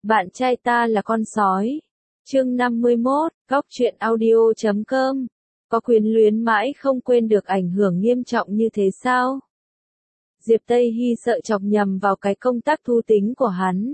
Bạn trai ta là con sói. Chương 51, Góc truyện audio.com. Có quyến luyến mãi không quên được ảnh hưởng nghiêm trọng như thế sao? Diệp Tây Hy sợ chọc nhầm vào cái công tác thu tính của hắn.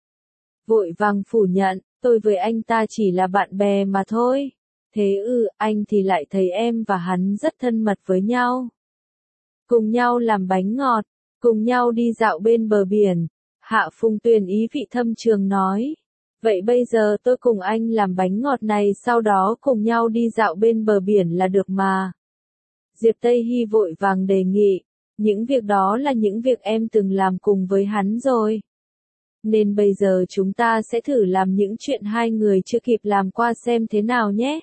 Vội vàng phủ nhận, tôi với anh ta chỉ là bạn bè mà thôi. Thế anh thì lại thấy em và hắn rất thân mật với nhau. Cùng nhau làm bánh ngọt, cùng nhau đi dạo bên bờ biển. Hạ Phùng Tuyền ý vị thâm trường nói. Vậy bây giờ tôi cùng anh làm bánh ngọt này sau đó cùng nhau đi dạo bên bờ biển là được mà. Diệp Tây Hy vội vàng đề nghị. Những việc đó là những việc em từng làm cùng với hắn rồi. Nên bây giờ chúng ta sẽ thử làm những chuyện hai người chưa kịp làm qua xem thế nào nhé.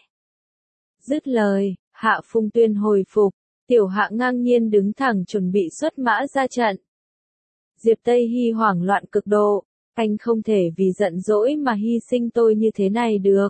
Dứt lời, Hạ Phùng Tuyền hồi phục, Tiểu Hạ ngang nhiên đứng thẳng chuẩn bị xuất mã ra trận. Diệp Tây Hy hoảng loạn cực độ, anh không thể vì giận dỗi mà hy sinh tôi như thế này được.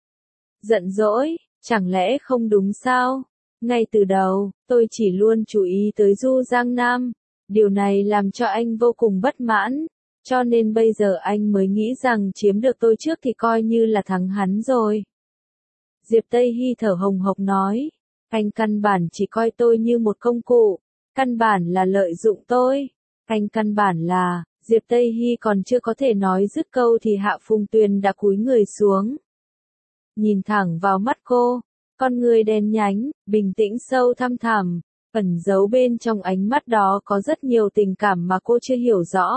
Giận dỗi, chẳng lẽ không đúng sao? Ngay từ đầu, tôi chỉ luôn chú ý tới Du Giang Nam, điều này làm cho anh vô cùng bất mãn, cho nên bây giờ anh mới nghĩ rằng chiếm được tôi trước thì coi như là thắng hắn rồi. Diệp Tây Hy thở hồng hộc nói, anh căn bản chỉ coi tôi như một công cụ, căn bản là lợi dụng tôi, anh căn bản là, Diệp Tây Hy còn chưa có thể nói dứt câu thì Hạ Phùng Tuyền đã cúi người xuống. Nhìn thẳng vào mắt cô, con người đen nhánh, bình tĩnh sâu thăm thẳm, ẩn giấu bên trong ánh mắt đó có rất nhiều tình cảm mà cô chưa hiểu rõ.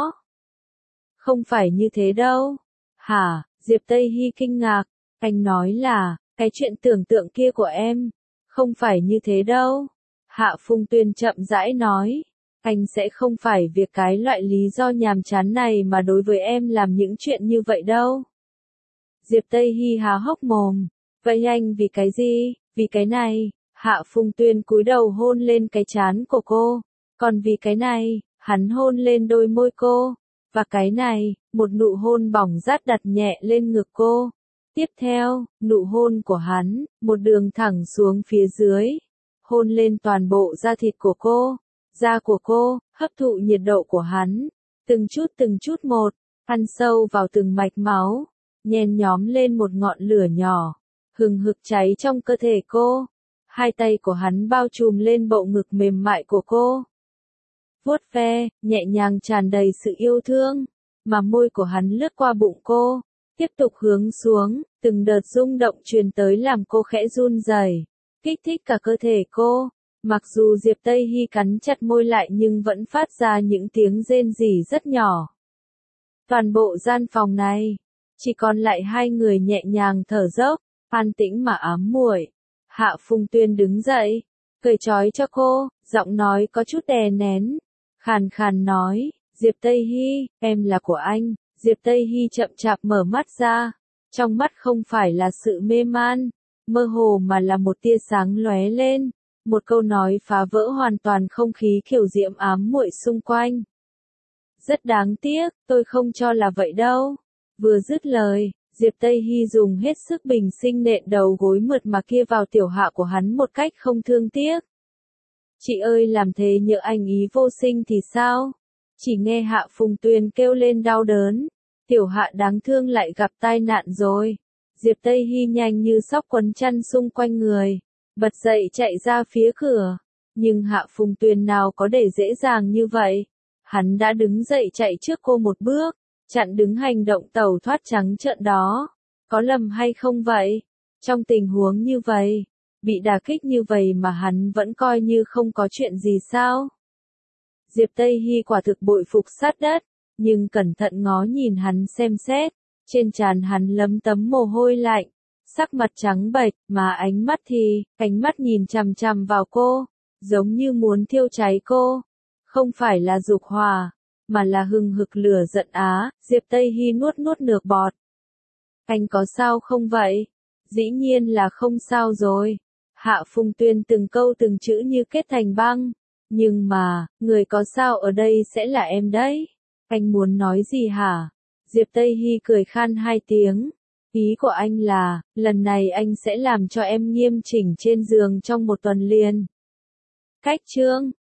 Không phải như thế đâu. Hả, Diệp Tây Hy kinh ngạc, anh nói là, cái chuyện tưởng tượng kia của em, không phải như thế đâu. Hạ Phùng Tuyền chậm rãi nói, anh sẽ không phải việc cái loại lý do nhàm chán này mà đối với em làm những chuyện như vậy đâu. Diệp Tây Hy há hốc mồm, vậy anh vì cái gì, vì cái này, Hạ Phùng Tuyền cúi đầu hôn lên cái trán của cô, còn vì cái này, hắn hôn lên đôi môi cô, và cái này, một nụ hôn bỏng rát đặt nhẹ lên ngực cô. Tiếp theo, nụ hôn của hắn, một đường thẳng xuống phía dưới, hôn lên toàn bộ da thịt của cô, da của cô, hấp thụ nhiệt độ của hắn, từng chút một, ăn sâu vào từng mạch máu, nhen nhóm lên một ngọn lửa nhỏ, hừng hực cháy trong cơ thể cô. Hai tay của hắn bao trùm lên bộ ngực mềm mại của cô. Vuốt ve, nhẹ nhàng tràn đầy sự yêu thương, mà môi của hắn lướt qua bụng cô, tiếp tục hướng xuống, từng đợt rung động truyền tới làm cô khẽ run rẩy, kích thích cả cơ thể cô. Mặc dù Diệp Tây Hy cắn chặt môi lại nhưng vẫn phát ra những tiếng rên rỉ rất nhỏ. Toàn bộ gian phòng này, chỉ còn lại hai người nhẹ nhàng thở dốc, an tĩnh mà ám muội. Hạ Phùng Tuyền đứng dậy, cởi trói cho cô, giọng nói có chút đè nén, khàn khàn nói, Diệp Tây Hy, em là của anh. Diệp Tây Hy chậm chạp mở mắt ra, trong mắt không phải là sự mê man, mơ hồ mà là một tia sáng lóe lên, một câu nói phá vỡ hoàn toàn không khí kiểu diễm ám muội xung quanh. Rất đáng tiếc, tôi không cho là vậy đâu. Vừa dứt lời, Diệp Tây Hy dùng hết sức bình sinh nện đầu gối mượt mà kia vào tiểu Hạ của hắn một cách không thương tiếc. Chị ơi, làm thế nhỡ anh ý vô sinh thì sao? Chỉ nghe Hạ Phùng Tuyền kêu lên đau đớn. Tiểu Hạ đáng thương lại gặp tai nạn rồi. Diệp Tây Hy nhanh như sóc quấn chăn xung quanh người, bật dậy chạy ra phía cửa. Nhưng Hạ Phùng Tuyền nào có để dễ dàng như vậy. Hắn đã đứng dậy chạy trước cô một bước, chặn đứng hành động tẩu thoát trắng trợn đó. Có lầm hay không vậy? Trong tình huống như vậy, bị đả kích như vậy mà hắn vẫn coi như không có chuyện gì sao? Diệp Tây Hy quả thực bội phục sát đất, nhưng cẩn thận ngó nhìn hắn xem xét, trên trán hắn lấm tấm mồ hôi lạnh, sắc mặt trắng bệch, mà ánh mắt nhìn chằm chằm vào cô, giống như muốn thiêu cháy cô. Không phải là dục hỏa, mà là hừng hực lửa giận á. Diệp Tây Hy nuốt nước bọt. Anh có sao không vậy? Dĩ nhiên là không sao rồi. Hạ Phùng Tuyền từng câu từng chữ như kết thành băng. Nhưng mà, người có sao ở đây sẽ là em đấy. Anh muốn nói gì hả? Diệp Tây Hy cười khan hai tiếng. Ý của anh là, lần này anh sẽ làm cho em nghiêm chỉnh trên giường trong một tuần liền. Cách chương